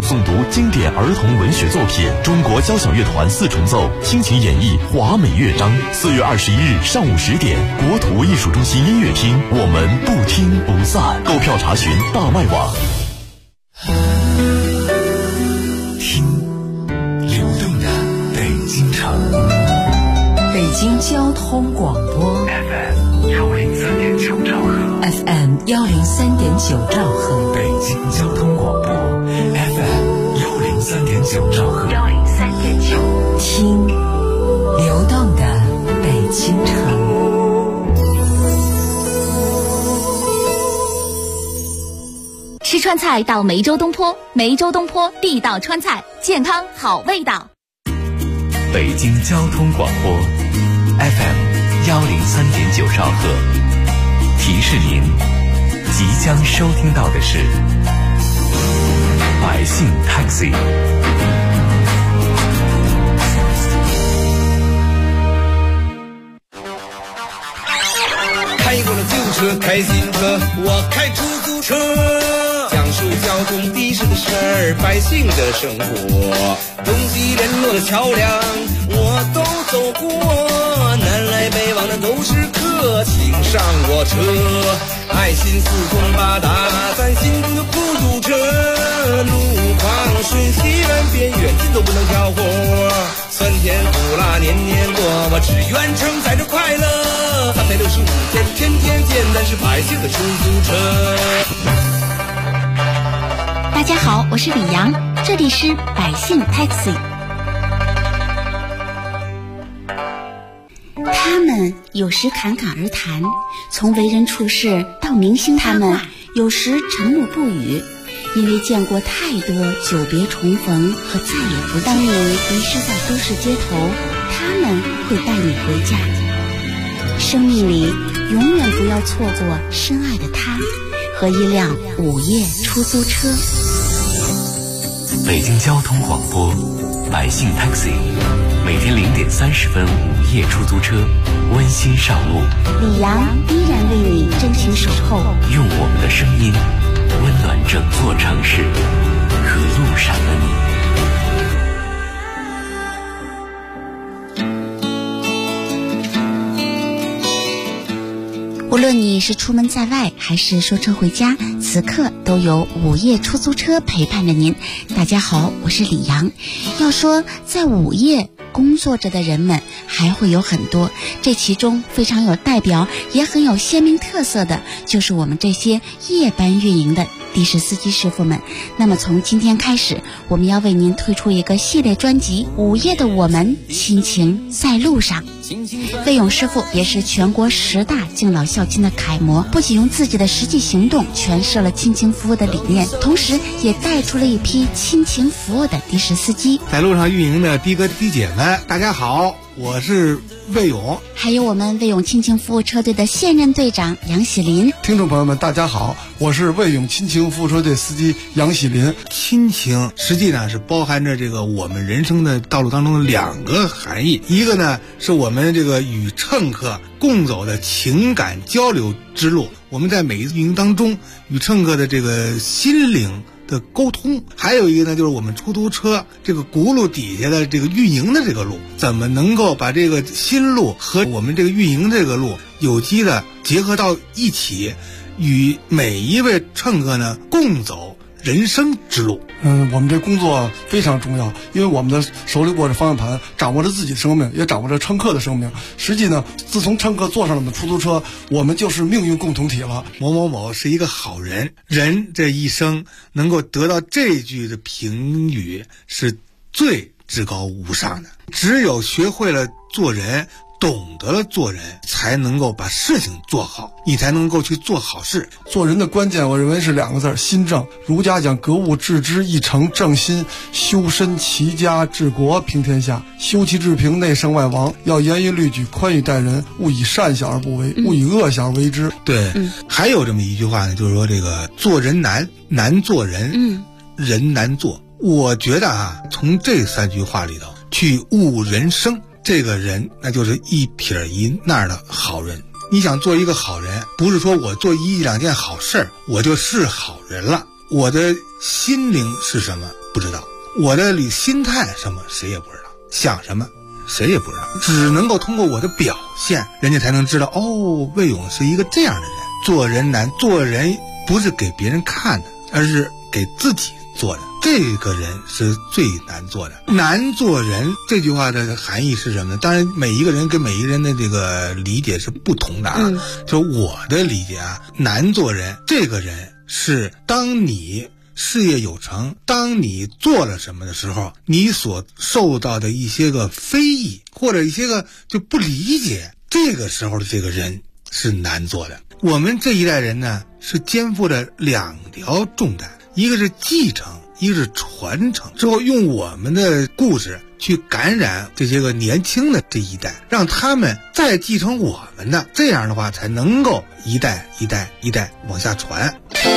诵读经典儿童文学作品，中国交响乐团4重奏倾情演绎华美乐章。4月21日上午10点，国土艺术中心音乐厅，我们不听不散。购票查询大麦网。 听流动的北京城， 北京交通广播 FM103.9兆赫 ，FM103.9兆赫， 北京交通广播 FM103.9兆赫 ，103.9，听流动的北京城。 吃川菜到梅州东坡，梅州东坡地道川菜，健康好味道。 北京交通广播 FM103.9兆赫，提示您即将收听到的是百姓 Taxi。 开过了旧车，开新车，我开出租车，讲述交通的士的事儿，百姓的生活，东西联络的桥梁我都走过，南来北往的都是客，请上我车，爱心四通八达，咱心中的不堵车，路况顺西南边远近都不能挑活，酸甜苦辣年年过，我只愿承载着快乐，365天天天见，咱是百姓的出租车。 大家好，我是李阳，这里是百姓 Taxi。 他们有时侃侃而谈，从为人处事到明星他们有时沉默不语，因为见过太多久别重逢和再也不见。当你迷失在都市街头，他们会带你回家。生命里永远不要错过深爱的他和一辆午夜出租车。 北京交通广播百姓 Taxi， 每天0点30分午夜出租车温馨上路， 李阳依然为你真情守候， 用我们的声音温暖整座城市和路上的你。 无论你是出门在外还是收车回家，此刻都有午夜出租车陪伴着您。大家好，我是李阳。要说在午夜工作着的人们还会有很多，这其中非常有代表也很有鲜明特色的就是我们这些夜班运营的的士司机师傅们。那么从今天开始，我们要为您推出一个系列专辑，午夜的我们，亲情在路上。魏勇师傅也是全国10大敬老孝亲的楷模，不仅用自己的实际行动诠释了亲情服务的理念，同时也带出了一批亲情服务的的士司机。 在路上运营的的哥的姐们，大家好，我是魏勇， 还有我们魏勇亲情服务车队的现任队长杨喜林。 听众朋友们大家好，我是魏勇亲情服务车队司机杨喜林。 亲情实际上是包含着这个我们人生的道路当中的2个含义，一个呢是我们这个与乘客共走的情感交流之路，我们在每一次运营当中与乘客的这个心灵的沟通，还有一个呢就是我们出租车这个轱辘底下的这个运营的这个路，怎么能够把这个心路和我们这个运营这个路有机的结合到一起，与每一位乘客呢共走人生之路。 我们这工作非常重要，因为我们的手里握着方向盘，掌握着自己的生命，也掌握着乘客的生命。实际呢，自从乘客坐上了我们出租车，我们就是命运共同体了。 某某某是一个好人，人这一生能够得到这句的评语是最至高无上的。只有学会了做人，懂得了做人，才能够把事情做好，你才能够去做好事。 做人的关键我认为是2个字，心正。儒家讲格物致知一诚正心，修身齐家治国平天下，修齐治平内圣外王，要严于律己，宽以待人，勿以善小而不为，勿以恶小而为之。 对，还有这么一句话呢，就是说这个做人难做人，人难做。我觉得从这3句话里头去悟人生，这个人那就是一撇一捺的好人。你想做一个好人，不是说我做1-2件好事我就是好人了。我的心灵是什么？ 不知道，我的心态什么谁也不知道，想什么谁也不知道，只能够通过我的表现，人家才能知道魏勇是一个这样的人。做人难，做人不是给别人看的，而是给自己做的。这个人是最难做的。难做人这句话的含义是什么呢？当然每一个人跟每一个人的这个理解是不同的啊。就我的理解啊，难做人这个人是当你事业有成，当你做了什么的时候，你所受到的一些个非议或者一些个就不理解，这个时候的这个人是难做的。我们这一代人呢，是肩负着2条重担，一个是继承，一个是传承，之后用我们的故事去感染这些个年轻的这一代，让他们再继承我们的，这样的话才能够一代一代一代往下传。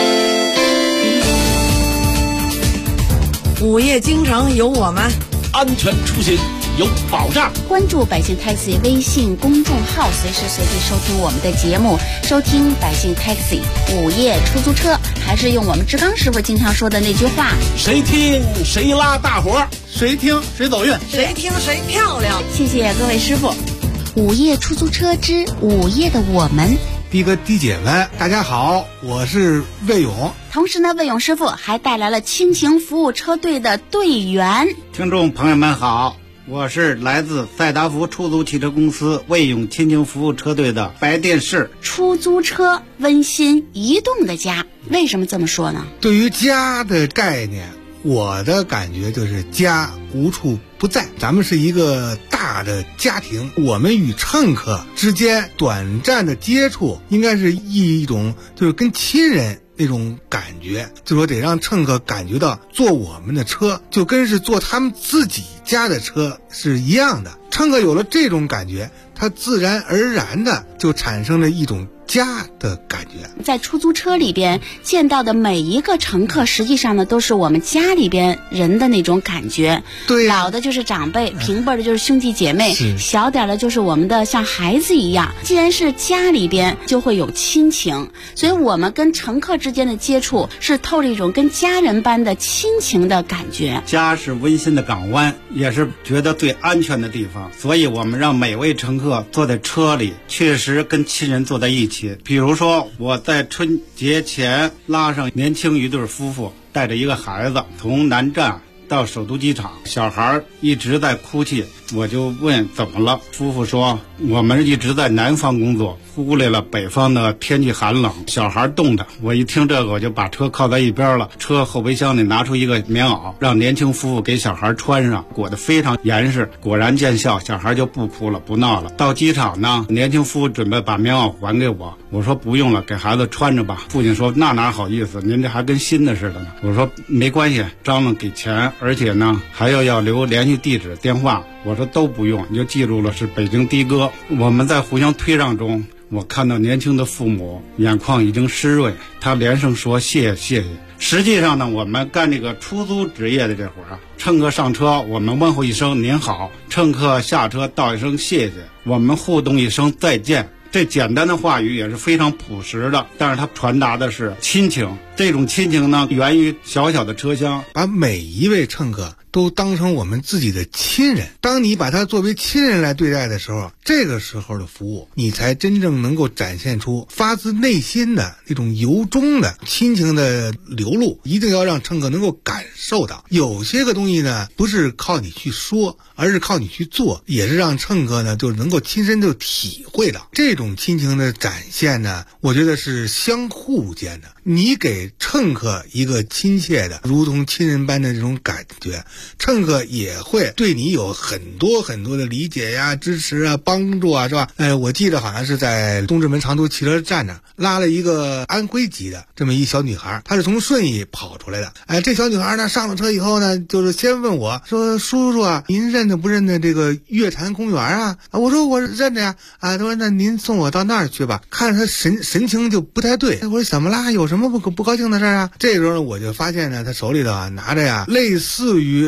午夜京城有我们， 安全出行有保障。 关注百姓 Taxi 微信公众号，随时随地收听我们的节目，收听百姓 Taxi 午夜出租车，还是用我们志刚师傅经常说的那句话： 谁听谁拉大伙，谁听谁走运， 谁听谁漂亮。 谢谢各位师傅。午夜出租车之午夜的我们， 弟哥弟姐们大家好，我是魏勇。 同时呢，魏勇师傅还带来了亲情服务车队的队员。 听众朋友们好，我是来自赛达福出租汽车公司魏勇亲情服务车队的白电视。 出租车温馨移动的家，为什么这么说呢？ 对于家的概念，我的感觉就是家无处不在。咱们是一个大的家庭，我们与乘客之间短暂的接触，应该是一种就是跟亲人那种感觉，就说得让乘客感觉到坐我们的车就跟是坐他们自己家的车是一样的。乘客有了这种感觉，他自然而然的就产生了一种家的感觉。 在出租车里边见到的每一个乘客，实际上呢都是我们家里边人的那种感觉。 对， 老的就是长辈，平辈的就是兄弟姐妹，小点的就是我们的像孩子一样。既然是家里边，就会有亲情，所以我们跟乘客之间的接触是透着一种跟家人般的亲情的感觉。 家是温馨的港湾，也是觉得最安全的地方，所以我们让每位乘客坐在车里，确实跟亲人坐在一起。比如说我在春节前拉上年轻一对夫妇，带着一个孩子从南站到首都机场，小孩一直在哭泣，我就问怎么了，夫妇说我们一直在南方工作，忽略了北方的天气寒冷，小孩冻的。我一听这个，我就把车靠在一边了，车后备箱里拿出一个棉袄，让年轻夫妇给小孩穿上，裹得非常严实，果然见效，小孩就不哭了不闹了。到机场呢，年轻夫妇准备把棉袄还给我，我说不用了，给孩子穿着吧。父亲说那哪好意思，您这还跟新的似的呢。我说没关系，张罗给钱，而且呢还要留联系地址电话。我说都不用，你就记住了，是北京的哥。我们在互相推让中，我看到年轻的父母眼眶已经湿润，他连声说谢谢谢谢。实际上呢，我们干这个出租职业的这会儿，乘客上车我们问候一声您好，乘客下车道一声谢谢，我们互动一声再见。这简单的话语也是非常朴实的，但是它传达的是亲情。这种亲情呢，源于小小的车厢， 把每一位乘客都当成我们自己的亲人。当你把他作为亲人来对待的时候，这个时候的服务，你才真正能够展现出发自内心的那种由衷的亲情的流露。一定要让乘客能够感受到，有些个东西呢，不是靠你去说，而是靠你去做，也是让乘客呢就能够亲身就体会到这种亲情的展现呢。我觉得是相互间的，你给乘客一个亲切的如同亲人般的这种感觉，乘客也会对你有很多很多的理解呀、支持啊、帮助啊，是吧？我记得好像是在东直门长途汽车站那拉了一个安徽籍的这么一小女孩，她是从顺义跑出来的。这小女孩呢上了车以后呢，就是先问我说：“叔叔啊，您认得不认得这个月坛公园啊？”我说我认得呀。她说那您送我到那儿去吧。看着她神情就不太对，我说怎么啦？有什么不高兴的事啊？这时候呢，我就发现呢，她手里头拿着呀类似于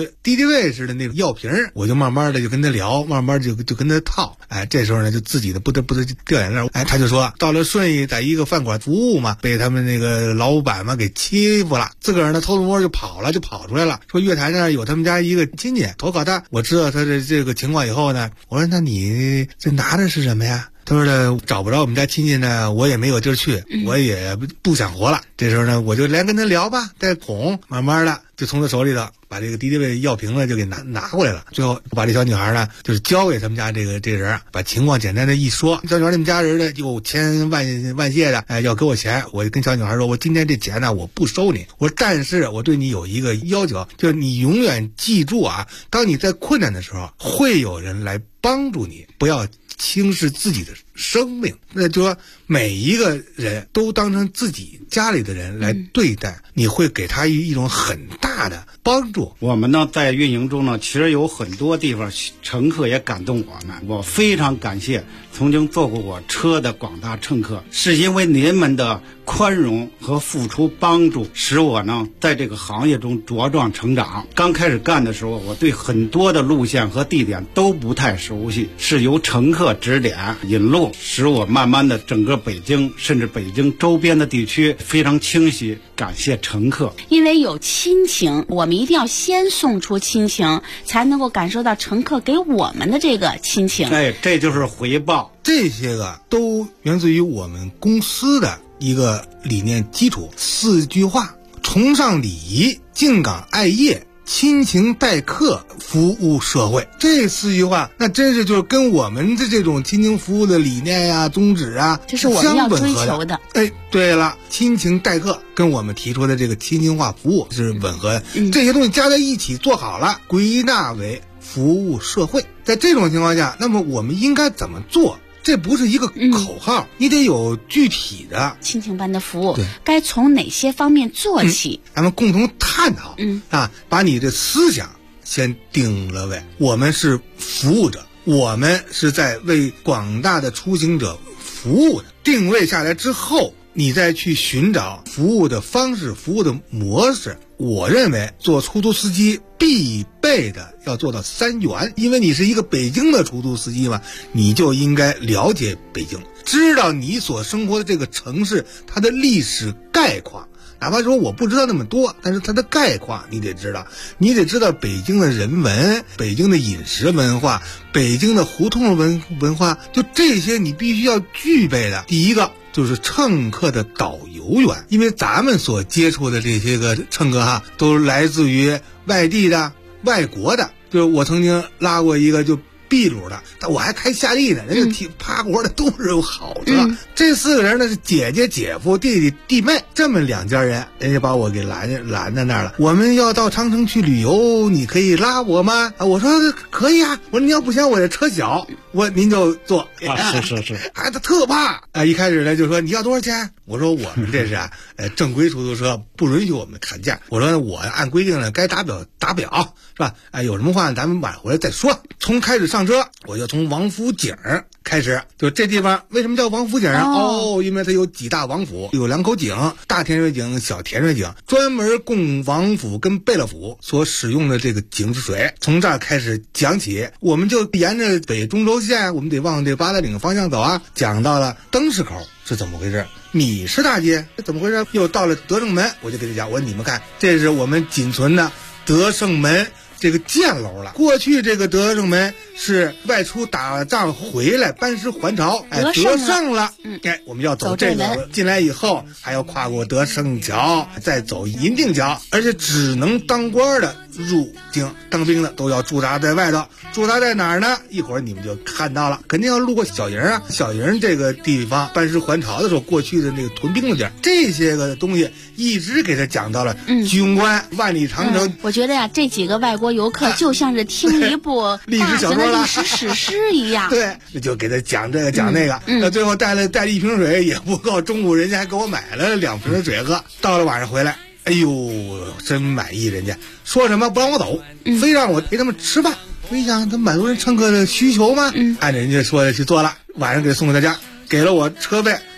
敌敌畏似的那个药瓶，我就慢慢的就跟他聊，慢慢就跟他套。这时候呢就自己的不得掉眼泪。他就说到了顺义，在一个饭馆服务嘛，被他们那个老板嘛给欺负了，自个儿呢偷摸就跑出来了，说月台那儿有他们家一个亲戚投靠他。我知道他的这个情况以后呢，我说那你这拿的是什么呀？他说呢，找不着我们家亲戚呢，我也没有地儿去，我也不想活了。这时候呢，我就来跟他聊吧，再哄，慢慢的就从他手里头把这个敌敌畏药瓶呢就给拿过来了。最后把这小女孩呢就是交给他们家这个人，把情况简单的一说。小女孩你们家人呢又千万谢的要给我钱，我就跟小女孩说，我今天这钱呢我不收你，我说但是我对你有一个要求，就是你永远记住啊，当你在困难的时候会有人来帮助你，不要轻视自己的生命。那就说每一个人都当成自己家里的人来对待，你会给他一种很大的帮助。 我们呢在运营中呢，其实有很多地方乘客也感动我们，我非常感谢曾经坐过我车的广大乘客，是因为您们的宽容和付出帮助，使我呢在这个行业中茁壮成长。刚开始干的时候，我对很多的路线和地点都不太熟悉，是由乘客指点引路，使我慢慢的整个北京甚至北京周边的地区非常清晰。感谢乘客， 因为有亲情，我们一定要先送出亲情，才能够感受到乘客给我们的这个亲情。 这就是回报。 这些个都源自于我们公司的一个理念基础，4句话：崇尚礼仪，敬岗爱业，亲情待客，服务社会。这4句话那真是就是跟我们的这种亲情服务的理念呀、宗旨啊， 这是我们要追求的。 对了，亲情待客跟我们提出的这个亲情化服务是吻合的。这些东西加在一起做好了，归纳为服务社会。在这种情况下，那么我们应该怎么做？这不是一个口号，你得有具体的亲情般的服务，该从哪些方面做起？ 咱们共同探讨。把你的思想先定了位，我们是服务者，我们是在为广大的出行者服务的。定位下来之后，你再去寻找服务的方式、服务的模式。我认为做出租司机必备的要做到3元，因为你是一个北京的出租司机嘛，你就应该了解北京，知道你所生活的这个城市它的历史概况。哪怕说我不知道那么多，但是它的概况你得知道，你得知道北京的人文、北京的饮食文化、北京的胡同文化，就这些你必须要具备的。第一个就是乘客的导游员，因为咱们所接触的这些个乘客都来自于外地的、外国的。就是我曾经拉过一个就秘鲁的，但我还开夏利呢，人家趴活的都是有好车。这4个人呢是姐姐、姐夫、弟弟、弟妹，这么2家人，人家把我给拦在那儿了。我们要到长城去旅游，你可以拉我吗？我说可以啊。我说你要不嫌我这车小，您就坐。 是。 他特怕一开始呢就说你要多少钱？我说我们这是正规出租车，不允许我们砍价。我说我按规定呢该打表是吧？有什么话咱们晚回来再说。从开始上车，我就从王府井开始。就这地方为什么叫王府井啊？因为它有几大王府，有2口井，大天水井、小天水井，专门供王府跟贝勒府所使用的这个井之水。从这儿开始讲起，我们就沿着北中轴线，我们得往这八达岭方向走啊。讲到了灯市口是怎么回事，米市大街是怎么回事，又到了德胜门，我就给他讲，我说你们看，这是我们仅存的德胜门这个箭楼了。过去这个德胜门是外出打仗回来班师还朝，得胜了，我们要走这个进来以后还要跨过德胜桥，再走银锭桥，而且只能当官的入京，当兵的都要驻扎在外头。驻扎在哪儿呢？一会儿你们就看到了，肯定要路过小营啊。小营这个地方班师还朝的时候，过去的那个屯兵的地儿，这些个东西一直给他讲到了军官、万里长城。 我觉得呀，这几个外国游客就像是听一部历史小说、 历史史诗一样。 对，就给他讲这个讲那个。那最后带了1瓶水也不够，中午人家还给我买了2瓶水喝。到了晚上回来，哎呦，真满意，人家说什么不让我走，非让我陪他们吃饭。我一想，他满足人乘客的需求吗？按照人家说的去做了，晚上给送回他家，给了我车费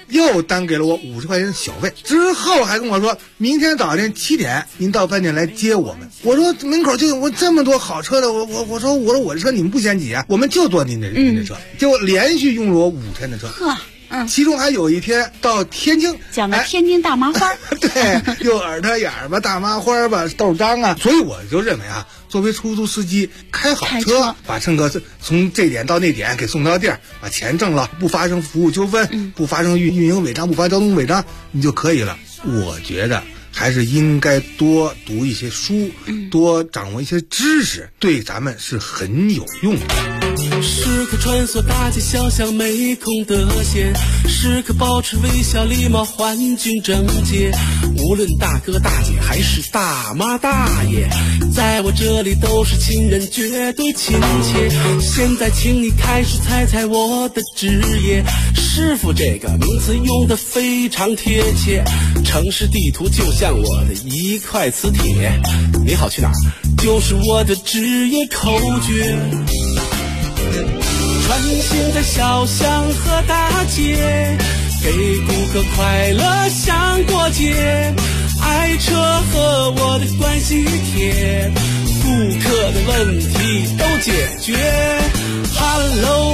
又单给了我50块钱的小费，之后还跟我说明天早晨7点您到饭店来接我们。我说门口就有这么多好车的，我说我的车你们不嫌挤啊，我们就坐您的车，结果连续用了我5天的车。其中还有一天到天津， 讲的天津大麻花， 对，又耳朵眼儿吧，大麻花吧，豆浆啊，所以我就认为啊，作为出租司机，开好车，把乘客从这点到那点给送到地儿，把钱挣了，不发生服务纠纷，不发生运营违章，不发生交通违章，你就可以了。我觉得还是应该多读一些书，多掌握一些知识，对咱们是很有用的。 时刻穿梭大街小巷，没空得闲，时刻保持微笑礼貌，环境整洁。无论大哥大姐还是大妈大爷，在我这里都是亲人，绝对亲切。现在请你开始猜猜我的职业，师傅这个名词用得非常贴切。城市地图就像我的一块磁铁，你好去哪儿就是我的职业口诀。穿行在小巷和大街，给顾客快乐像过节。爱车和我的关系铁，顾客的问题都解决。Hello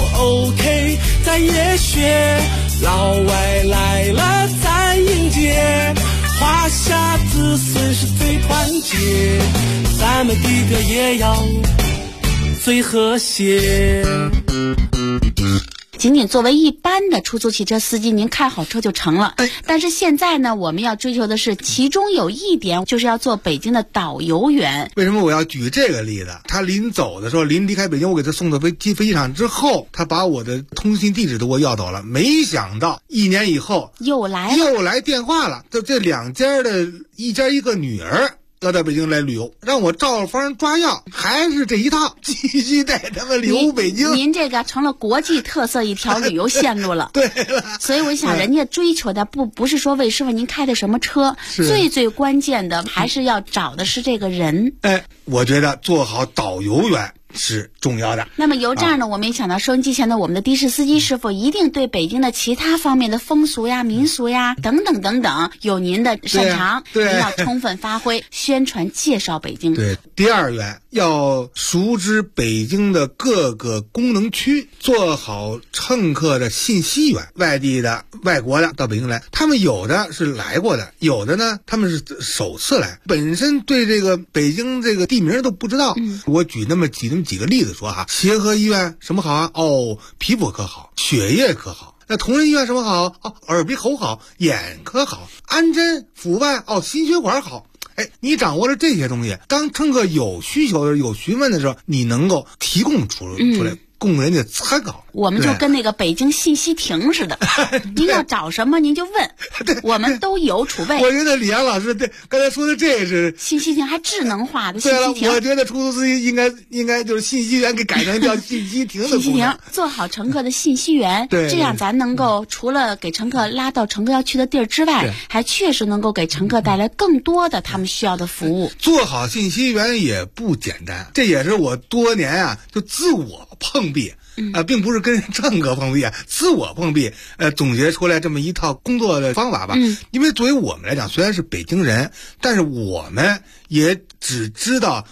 OK 咱也学，老外来了咱迎接。华夏子孙是最团结，咱们的歌也要最和谐。 仅仅作为一般的出租汽车司机，您开好车就成了。但是现在呢，我们要追求的是，其中有一点就是要做北京的导游员。 为什么我要举这个例子？他临走的时候，临离开北京，我给他送到飞机场之后，他把我的通信地址都给我要走了。没想到1年以后又来电话了，这两家的一家一个女儿要到北京来旅游，让我照方抓药，还是这一套，继续带他们留北京。 您这个成了国际特色一条旅游线路了。对了，所以我想人家追求的不是说魏师傅您开的什么车，最关键的还是要找的是这个人。 我觉得做好导游员是重要的。 那么由这儿呢，我们也想到收音机前的我们的的士司机师傅一定对北京的其他方面的风俗呀、民俗呀等等等等有您的擅长，您要充分发挥，宣传介绍北京。 对，第二员要熟知北京的各个功能区，做好乘客的信息源。外地的、外国的到北京来，他们有的是来过的，有的呢他们是首次来，本身对这个北京这个地名都不知道。我举那么几个例子说哈，协和医院什么好啊？皮肤科好，血液科好。那同仁医院什么好？耳鼻喉好，眼科好。安贞阜外心血管好。你掌握了这些东西，当乘客有需求的、有询问的时候，你能够提供出来。供人家参考。 我们就跟那个北京信息亭似的，您要找什么您就问，我们都有储备。 我觉得李阳老师对刚才说的这是信息亭，还智能化的信息亭。 对了，我觉得出租司机应该就是信息员给改成叫信息亭的功能。 信息亭做好乘客的信息源， 对， 这样咱能够除了给乘客拉到乘客要去的地儿之外，还确实能够给乘客带来更多的他们需要的服务。 做好信息源也不简单，这也是我多年就自我碰壁。并不是跟乘客碰壁，自我碰壁，总结出来这么一套工作的方法吧。因为作为我们来讲，虽然是北京人，但是我们也只知道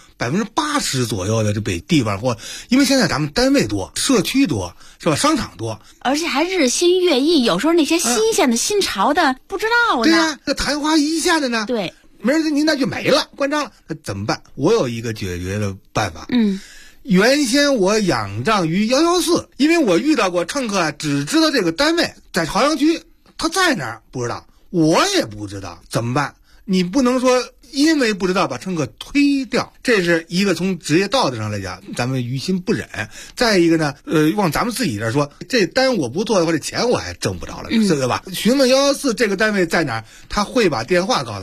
80%左右的这北地方，或因为现在咱们单位多，社区多，是吧？商场多， 而且还日新月异，有时候那些新鲜的、新潮的不知道呢。 对呀，这昙花一现的呢。 对， 明儿您那就没了，关张了，那怎么办？我有一个解决的办法。原先我仰仗于114，因为我遇到过乘客只知道这个单位在朝阳区，他在哪儿不知道，我也不知道，怎么办？你不能说因为不知道把乘客推掉，这是一个从职业道德上来讲，咱们于心不忍。再一个呢，往咱们自己这说，这单我不做的话，这钱我还挣不着了，对吧？询问114这个单位在哪儿，他会把电话告诉我，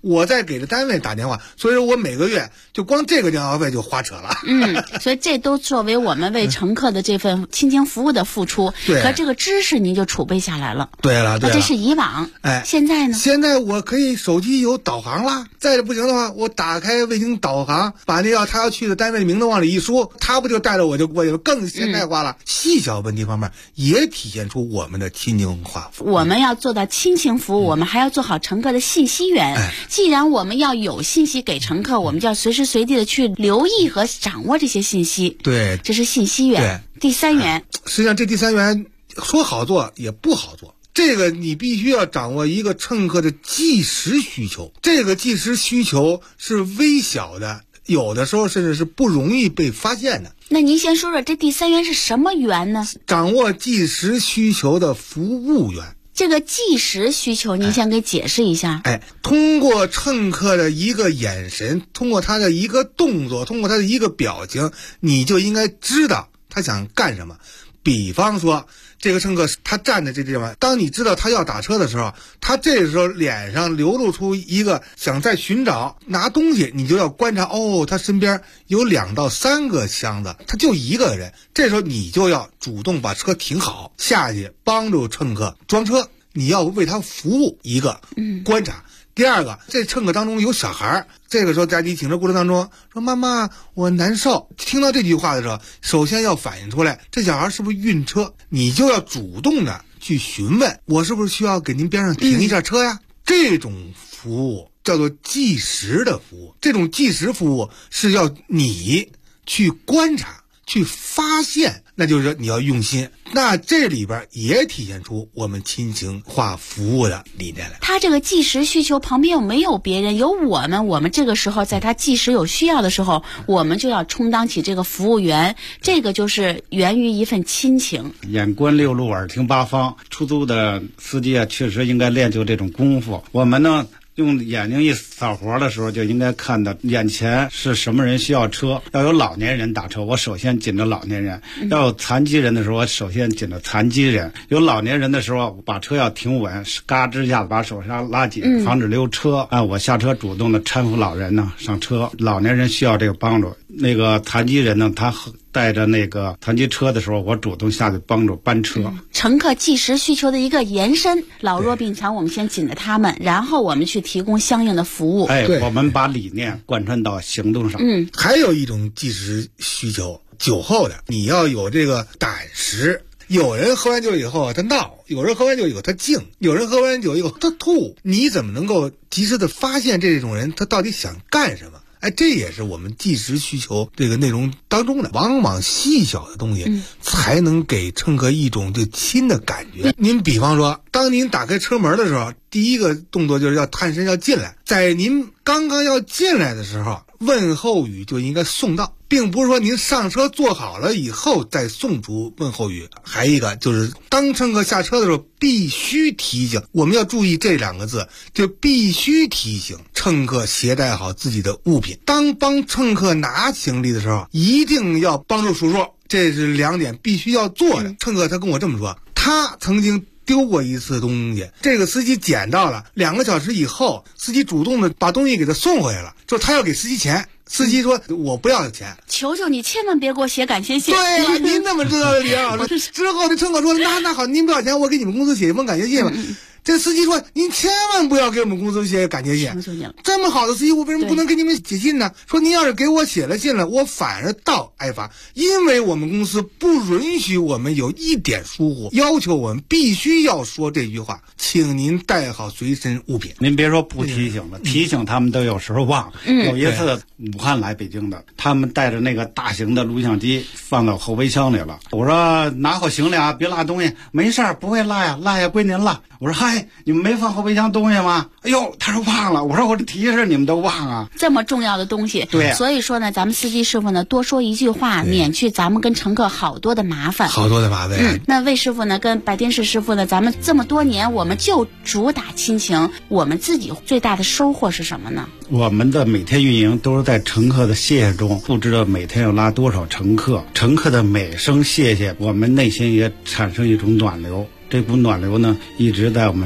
我再给这单位打电话，所以说我每个月就光这个电话费就花扯了。 所以这都作为我们为乘客的这份亲情服务的付出。 对， 可这个知识您就储备下来了。 对了， 这是以往。现在呢？ 现在我可以手机有导航啦，再不行的话，我打开卫星导航，把那他要去的单位的名字往里一输，他不就带着我就过去了，更现代化了。细小问题方面也体现出我们的亲情化服务。 我们要做到亲情服务，我们还要做好乘客的信息源。既然我们要有信息给乘客，我们就要随时随地的去留意和掌握这些信息。 对， 这是信息源。第三源， 实际上这第三源说好做也不好做。这个你必须要掌握一个乘客的即时需求，这个即时需求是微小的，有的时候甚至是不容易被发现的。 那您先说说这第三源是什么源呢？ 掌握即时需求的服务源。 这个即时需求您先给解释一下。 通过乘客的一个眼神，通过他的一个动作，通过他的一个表情，你就应该知道他想干什么。比方说这个乘客他站在这地方，当你知道他要打车的时候，他这时候脸上流露出一个想再寻找拿东西，你就要观察，他身边有2到3个箱子，他就一个人，这时候你就要主动把车停好，下去帮助乘客装车，你要为他服务一个观察。第二个，这乘客当中有小孩，这个时候在你请车过程当中说妈妈我难受，听到这句话的时候，首先要反映出来这小孩是不是晕车，你就要主动的去询问，我是不是需要给您边上停一下车呀？这种服务叫做即时的服务，这种即时服务是要你去观察去发现，那就是说你要用心。那这里边也体现出我们亲情化服务的理念来。 他这个即时需求旁边有没有别人？有我们这个时候在他即时有需要的时候，我们就要充当起这个服务员，这个就是源于一份亲情。 眼观六路，耳听八方，出租的司机啊，确实应该练就这种功夫。我们呢，用眼睛一扫活的时候，就应该看到眼前是什么人需要车。要有老年人打车，我首先紧着老年人；要有残疾人的时候，我首先紧着残疾人。有老年人的时候，把车要停稳，嘎吱一下把手刹拉紧，防止溜车。我下车主动的搀扶老人呢上车。老年人需要这个帮助，那个残疾人呢，他带着那个残疾车的时候，我主动下去帮助搬车。 乘客即时需求的一个延伸，老弱病残我们先紧着他们，然后我们去提供相应的服务。 我们把理念贯穿到行动上。 还有一种即时需求，酒后的你要有这个胆识。有人喝完酒以后他闹，有人喝完酒以后他静，有人喝完酒以后他吐，你怎么能够及时的发现这种人他到底想干什么？这也是我们即时需求这个内容当中的，往往细小的东西才能给乘客一种对亲的感觉。您比方说，当您打开车门的时候，第一个动作就是要探身要进来，在您刚刚要进来的时候，问候语就应该送到，并不是说您上车坐好了以后再送出问候语。还一个就是当乘客下车的时候必须提醒，我们要注意这2个字，就必须提醒乘客携带好自己的物品。当帮乘客拿行李的时候，一定要帮助数数，这是2点必须要做的。乘客他跟我这么说，他曾经丢过一次东西，这个司机捡到了，2个小时以后司机主动的把东西给他送回来了，说他要给司机钱，司机说我不要钱， 求求你千万别给我写感谢信。 对呀，您怎么知道的，李老师？之后这乘客说那好，您不要钱，我给你们公司写一封感谢信吧。这司机说您千万不要给我们公司写感谢信，这么好的司机我为什么不能给你们写信呢？说您要是给我写了信了，我反而倒挨罚，因为我们公司不允许我们有一点疏忽，要求我们必须要说这句话，请您带好随身物品。 您别说不提醒了，提醒他们都有时候忘。有一次武汉来北京的，他们带着那个大型的录像机放到后备箱里了，我说拿好行李啊，别落东西。没事不会落呀，落下归您了。我说嗨，你们没放后备箱东西吗？哎呦，他说忘了。我说我这提示你们都忘啊， 这么重要的东西。 对， 所以说呢，咱们司机师傅呢多说一句话，免去咱们跟乘客好多的麻烦。那魏师傅呢跟白天士师傅呢，咱们这么多年我们就主打亲情，我们自己最大的收获是什么呢？ 我们的每天运营都是在乘客的谢谢中，不知道每天要拉多少乘客，乘客的每声谢谢，我们内心也产生一种暖流。这股暖流呢，一直在我们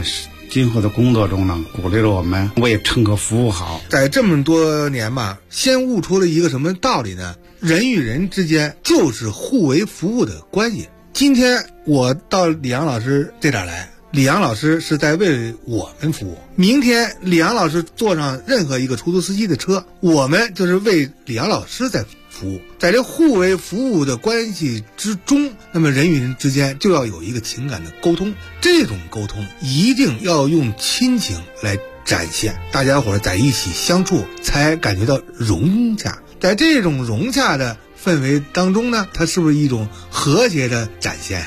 今后的工作中呢，鼓励着我们为乘客服务好。 在这么多年吧，先悟出了一个什么道理呢？人与人之间就是互为服务的关系。今天我到李阳老师这点来，李阳老师是在为我们服务。明天李阳老师坐上任何一个出租司机的车，我们就是为李阳老师在服务。在这互为服务的关系之中，那么人与人之间就要有一个情感的沟通，这种沟通一定要用亲情来展现，大家伙在一起相处才感觉到融洽。在这种融洽的氛围当中呢，它是不是一种和谐的展现？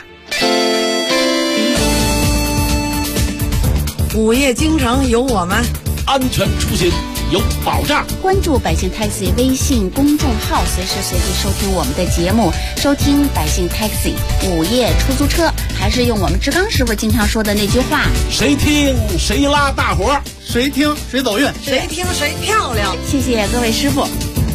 午夜京城有我们， 安全出行有保障。 关注百姓 Taxi 微信公众号，随时随地收听我们的节目，收听百姓 Taxi 午夜出租车。还是用我们志刚师傅经常说的那句话： 谁听谁拉大伙，谁听谁走运， 谁听谁漂亮。 谢谢各位师傅。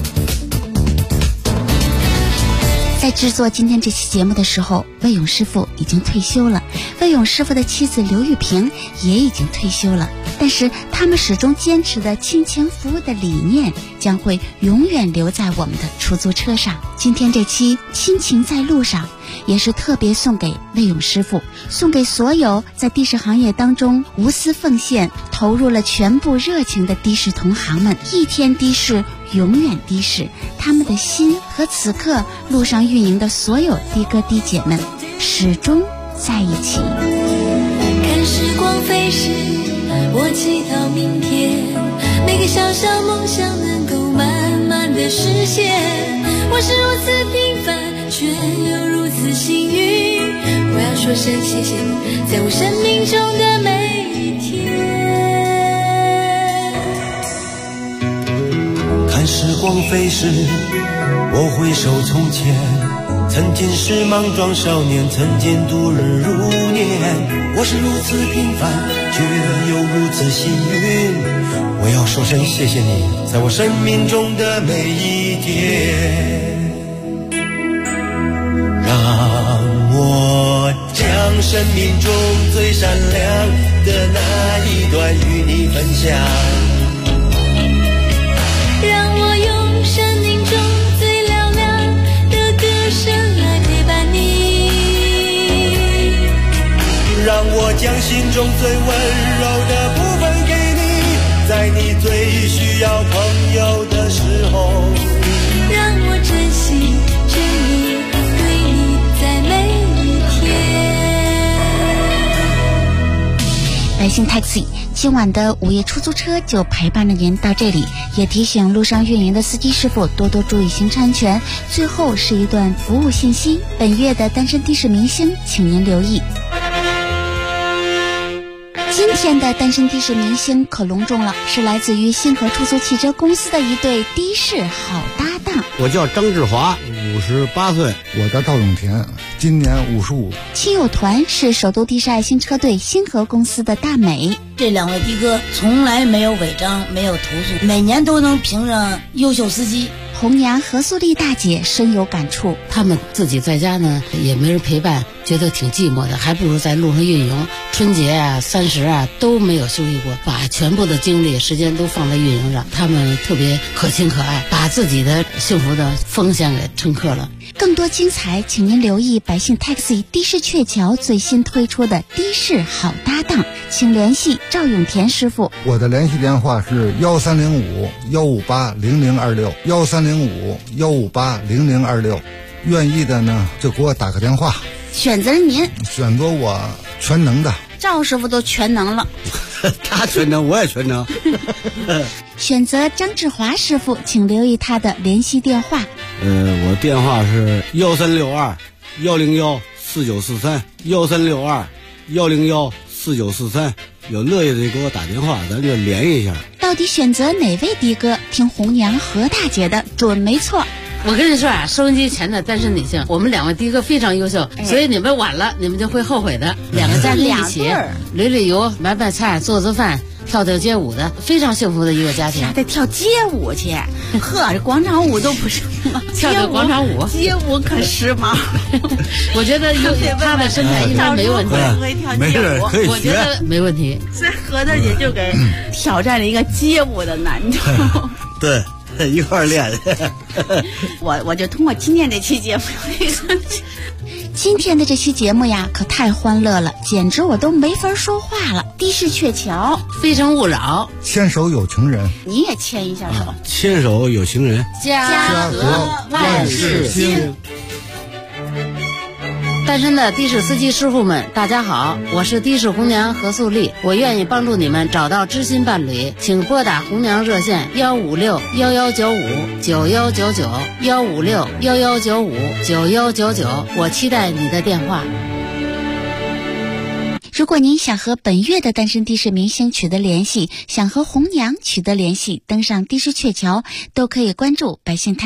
在制作今天这期节目的时候，魏勇师傅已经退休了，魏勇师傅的妻子刘玉萍也已经退休了，但是他们始终坚持的亲情服务的理念将会永远留在我们的出租车上。今天这期亲情在路上也是特别送给魏勇师傅，送给所有在的士行业当中无私奉献投入了全部热情的的士同行们。一天的士永远的士，他们的心和此刻路上运营的所有的哥的姐们始终在一起。 看时光飞逝，我祈祷明天每个小小梦想能够慢慢的实现。我是如此平凡，却又如此幸运，我要说声谢谢你，在我生命中的每一天。 看时光飞逝，我回首从前，曾经是莽撞少年，曾经度日如年。我是如此平凡，却又如此幸运，我要说声谢谢你，在我生命中的每一天。让我将生命中最闪亮的那一段与你分享， 让我用生命中最嘹亮的歌声来陪伴你， 让我将心中最温柔的部分给你，在你最需要朋友的时候， 让我珍惜着你，对你在每一天。 百姓 Taxi 今晚的午夜出租车就陪伴着您到这里，也提醒路上运营的司机师傅多多注意行车安全。最后是一段服务信息，本月的单身的士明星请您留意。今天的单身的士明星可隆重了，是来自于星河出租汽车公司的一对的士好搭档。 我叫张志华，58岁。 我叫赵永田，今年55。 亲友团是首都的士爱心车队星河公司的大美。 这两位的哥从来没有违章，没有投诉，每年都能评上优秀司机。 红娘何素丽大姐深有感触， 他们自己在家呢也没人陪伴，觉得挺寂寞的，还不如在路上运营。春节啊、30啊都没有休息过，把全部的精力、时间都放在运营上。他们特别可亲可爱，把自己的幸福的奉献给乘客了。 更多精彩，请您留意百姓 Taxi 的士鹊桥最新推出的的士好搭档，请联系赵永田师傅。 我的联系电话是1305-158-0026，1305-158-0026。愿意的呢就给我打个电话。 选择您， 选择我全能的。 赵师傅都全能了。 他全能，我也全能。 选择张志华师傅，请留意他的联系电话。 我电话是1362-101-4943，1362-101-4943。有乐意的给我打电话，咱就联系一下。 到底选择哪位的哥？听红娘何大姐的准没错。 我跟你说啊，收音机前的单身女性，我们两位的哥非常优秀，所以你们晚了，你们就会后悔的。两个家庭一起旅旅游、买买菜、做做饭、跳跳街舞的，非常幸福的一个家庭。 还得跳街舞去，呵，这广场舞都不是。 吗？ 跳跳广场舞， 街舞可时髦。 我觉得他的身材应该没问题， 会不会跳街舞？ 我觉得没问题。 所以合着也就给挑战了一个街舞的难度。 对。一块练， 我就通过今天这期节目， 今天的这期节目呀，可太欢乐了，简直我都没法说话了。的士鹊桥， 非诚勿扰， 牵手有情人， 你也牵一下手， 牵手有情人， 家和万事兴。单身的的士司机师傅们，大家好，我是的士红娘何素丽，我愿意帮助你们找到知心伴侣，请拨打红娘热线156-1195-9199，156-1195-9199，我期待你的电话。 如果您想和本月的单身的士明星取得联系，想和红娘取得联系，登上的士鹊桥，都可以关注百姓台。